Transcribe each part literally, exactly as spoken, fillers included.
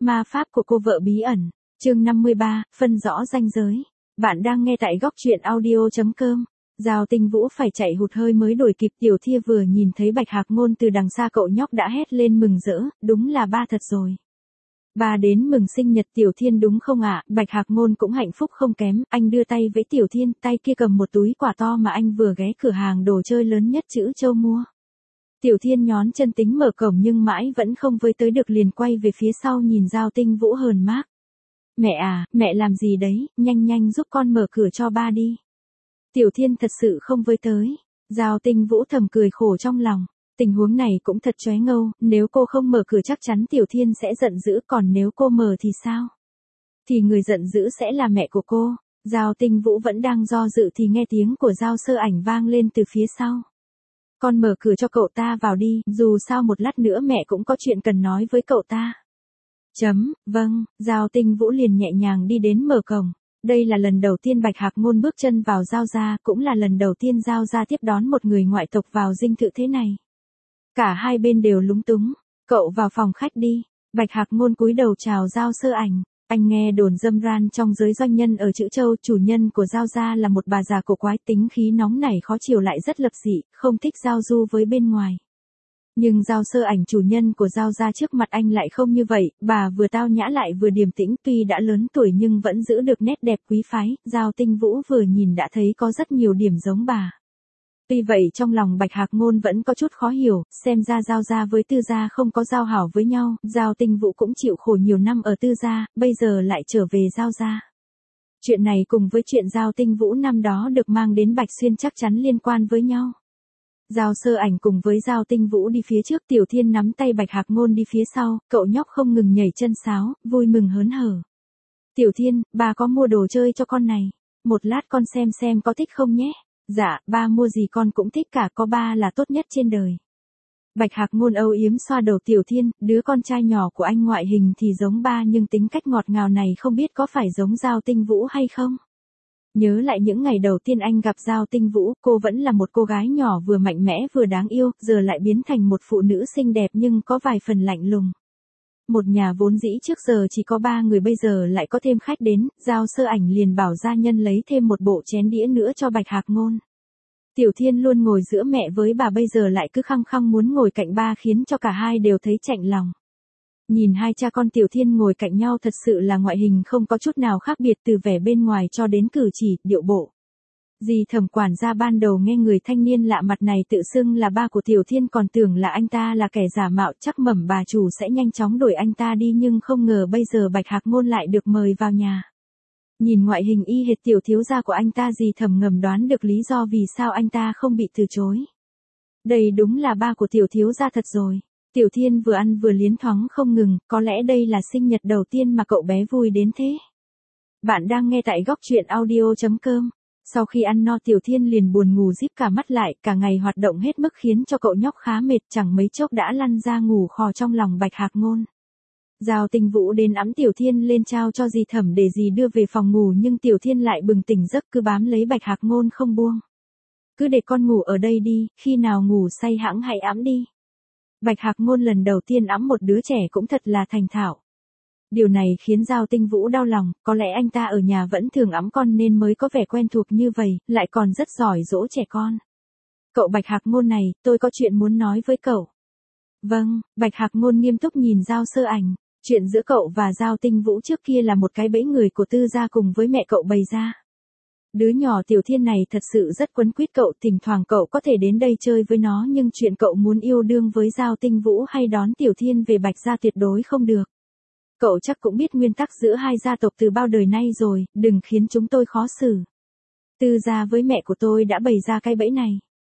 Ma pháp của cô vợ bí ẩn, chương năm mươi ba, phân rõ ranh giới. Bạn đang nghe tại góc truyện audio chấm com. Giao Tinh Vũ phải chạy hụt hơi mới đuổi kịp. Tiểu Thia vừa nhìn thấy Bạch Hạc Ngôn từ đằng xa, cậu nhóc đã hét lên mừng rỡ, đúng là ba thật rồi. Ba đến mừng sinh nhật Tiểu Thiên đúng không ạ? Bạch Hạc Ngôn cũng hạnh phúc không kém, anh đưa tay với Tiểu Thiên, tay kia cầm một túi quà to mà anh vừa ghé cửa hàng đồ chơi lớn nhất chữ Châu mua. Tiểu Thiên nhón chân tính mở cổng nhưng mãi vẫn không với tới được, liền quay về phía sau nhìn Giao Tinh Vũ hờn mác. Mẹ à, mẹ làm gì đấy, nhanh nhanh giúp con mở cửa cho ba đi. Tiểu Thiên thật sự không với tới. Giao Tinh Vũ thầm cười khổ trong lòng. Tình huống này cũng thật chóe ngâu, nếu cô không mở cửa chắc chắn Tiểu Thiên sẽ giận dữ, còn nếu cô mở thì sao? Thì người giận dữ sẽ là mẹ của cô. Giao Tinh Vũ vẫn đang do dự thì nghe tiếng của Giao Sơ Ảnh vang lên từ phía sau. Con mở cửa cho cậu ta vào đi, dù sao một lát nữa mẹ cũng có chuyện cần nói với cậu ta. Chấm, vâng, Giao Tinh Vũ liền nhẹ nhàng đi đến mở cổng. Đây là lần đầu tiên Bạch Hạc Ngôn bước chân vào Giao gia, cũng là lần đầu tiên Giao gia tiếp đón một người ngoại tộc vào dinh thự thế này. Cả hai bên đều lúng túng. Cậu vào phòng khách đi. Bạch Hạc Ngôn cúi đầu chào Giao Sơ Ảnh. Anh nghe đồn râm ran trong giới doanh nhân ở Chữ Châu, chủ nhân của Giao gia là một bà già cổ quái, tính khí nóng nảy khó chiều lại rất lập dị, không thích giao du với bên ngoài. Nhưng Giao Sơ Ảnh, chủ nhân của Giao gia, trước mặt anh lại không như vậy, bà vừa tao nhã lại vừa điềm tĩnh, tuy đã lớn tuổi nhưng vẫn giữ được nét đẹp quý phái. Giao Tinh Vũ vừa nhìn đã thấy có rất nhiều điểm giống bà. Tuy vậy trong lòng Bạch Hạc Ngôn vẫn có chút khó hiểu, xem ra Giao gia với Tư gia không có giao hảo với nhau, Giao Tinh Vũ cũng chịu khổ nhiều năm ở Tư gia, bây giờ lại trở về Giao gia. Chuyện này cùng với chuyện Giao Tinh Vũ năm đó được mang đến Bạch Xuyên chắc chắn liên quan với nhau. Giao Sơ Ảnh cùng với Giao Tinh Vũ đi phía trước, Tiểu Thiên nắm tay Bạch Hạc Ngôn đi phía sau, cậu nhóc không ngừng nhảy chân sáo, vui mừng hớn hở. Tiểu Thiên, bà có mua đồ chơi cho con này, một lát con xem xem có thích không nhé. Dạ, ba mua gì con cũng thích cả, có ba là tốt nhất trên đời. Bạch Hạc Ngôn âu yếm xoa đầu Tiểu Thiên, đứa con trai nhỏ của anh ngoại hình thì giống ba nhưng tính cách ngọt ngào này không biết có phải giống Giao Tinh Vũ hay không? Nhớ lại những ngày đầu tiên anh gặp Giao Tinh Vũ, cô vẫn là một cô gái nhỏ vừa mạnh mẽ vừa đáng yêu, giờ lại biến thành một phụ nữ xinh đẹp nhưng có vài phần lạnh lùng. Một nhà vốn dĩ trước giờ chỉ có ba người bây giờ lại có thêm khách đến, Giao Sơ Ảnh liền bảo gia nhân lấy thêm một bộ chén đĩa nữa cho Bạch Hạc Ngôn. Tiểu Thiên luôn ngồi giữa mẹ với bà bây giờ lại cứ khăng khăng muốn ngồi cạnh ba khiến cho cả hai đều thấy chạnh lòng. Nhìn hai cha con Tiểu Thiên ngồi cạnh nhau thật sự là ngoại hình không có chút nào khác biệt từ vẻ bên ngoài cho đến cử chỉ, điệu bộ. Dì Thẩm quản gia ban đầu nghe người thanh niên lạ mặt này tự xưng là ba của Tiểu Thiên còn tưởng là anh ta là kẻ giả mạo, chắc mẩm bà chủ sẽ nhanh chóng đuổi anh ta đi, nhưng không ngờ bây giờ Bạch Hạc Ngôn lại được mời vào nhà. Nhìn ngoại hình y hệt tiểu thiếu gia của anh ta, dì Thẩm ngầm đoán được lý do vì sao anh ta không bị từ chối. Đây đúng là ba của tiểu thiếu gia thật rồi. Tiểu Thiên vừa ăn vừa liến thoáng không ngừng, có lẽ đây là sinh nhật đầu tiên mà cậu bé vui đến thế. Bạn đang nghe tại góc truyện audio chấm com. Sau khi ăn no Tiểu Thiên liền buồn ngủ díp cả mắt lại, cả ngày hoạt động hết mức khiến cho cậu nhóc khá mệt, chẳng mấy chốc đã lăn ra ngủ khò trong lòng Bạch Hạc Ngôn. Giao Tinh Vũ đến ẵm Tiểu Thiên lên trao cho dì Thẩm để dì đưa về phòng ngủ, nhưng Tiểu Thiên lại bừng tỉnh giấc cứ bám lấy Bạch Hạc Ngôn không buông. Cứ để con ngủ ở đây đi, khi nào ngủ say hẵng hãy ẵm đi. Bạch Hạc Ngôn lần đầu tiên ẵm một đứa trẻ cũng thật là thành thạo. Điều này khiến Giao Tinh Vũ đau lòng, có lẽ anh ta ở nhà vẫn thường ẵm con nên mới có vẻ quen thuộc như vậy, lại còn rất giỏi dỗ trẻ con. Cậu Bạch Hạc Ngôn này, tôi có chuyện muốn nói với cậu. Vâng, Bạch Hạc Ngôn nghiêm túc nhìn Giao Sơ Ảnh. Chuyện giữa cậu và Giao Tinh Vũ trước kia là một cái bẫy người của Tư gia cùng với mẹ cậu bày ra. Đứa nhỏ Tiểu Thiên này thật sự rất quấn quýt cậu, thỉnh thoảng cậu có thể đến đây chơi với nó, nhưng chuyện cậu muốn yêu đương với Giao Tinh Vũ hay đón Tiểu Thiên về Bạch gia tuyệt đối không được. Cậu chắc cũng biết nguyên tắc giữa hai gia tộc từ bao đời nay rồi, đừng khiến chúng tôi khó xử. Tư gia với mẹ của tôi đã bày ra cái bẫy này.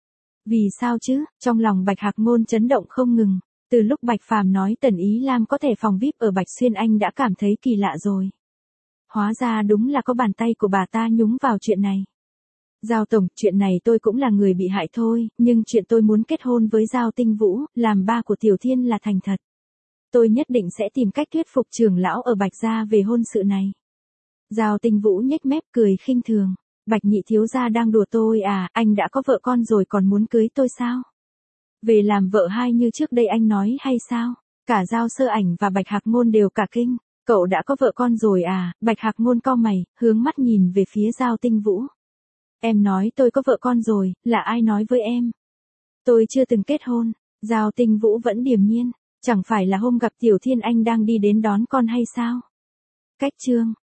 Vì sao chứ? Trong lòng Bạch Hạc Ngôn chấn động không ngừng. Từ lúc Bạch Phàm nói Tần Ý Lam có thẻ phòng vi ai pi ở Bạch Xuyên, anh đã cảm thấy kỳ lạ rồi. Hóa ra đúng là có bàn tay của bà ta nhúng vào chuyện này. Giao tổng, chuyện này tôi cũng là người bị hại thôi, nhưng chuyện tôi muốn kết hôn với Giao Tinh Vũ, làm ba của Tiểu Thiên là thành thật. Tôi nhất định sẽ tìm cách thuyết phục trưởng lão ở Bạch gia về hôn sự này. Giao Tinh Vũ nhếch mép cười khinh thường. Bạch nhị thiếu gia đang đùa tôi à, anh đã có vợ con rồi còn muốn cưới tôi sao? Về làm vợ hai như trước đây anh nói hay sao? Cả Giao Sơ Ảnh và Bạch Hạc Ngôn đều cả kinh. Cậu đã có vợ con rồi à? Bạch Hạc Ngôn cau mày, hướng mắt nhìn về phía Giao Tinh Vũ. Em nói tôi có vợ con rồi, là ai nói với em? Tôi chưa từng kết hôn. Giao Tinh Vũ vẫn điềm nhiên. Chẳng phải là hôm gặp Tiểu Thiên Anh đang đi đến đón con hay sao? Cách chương.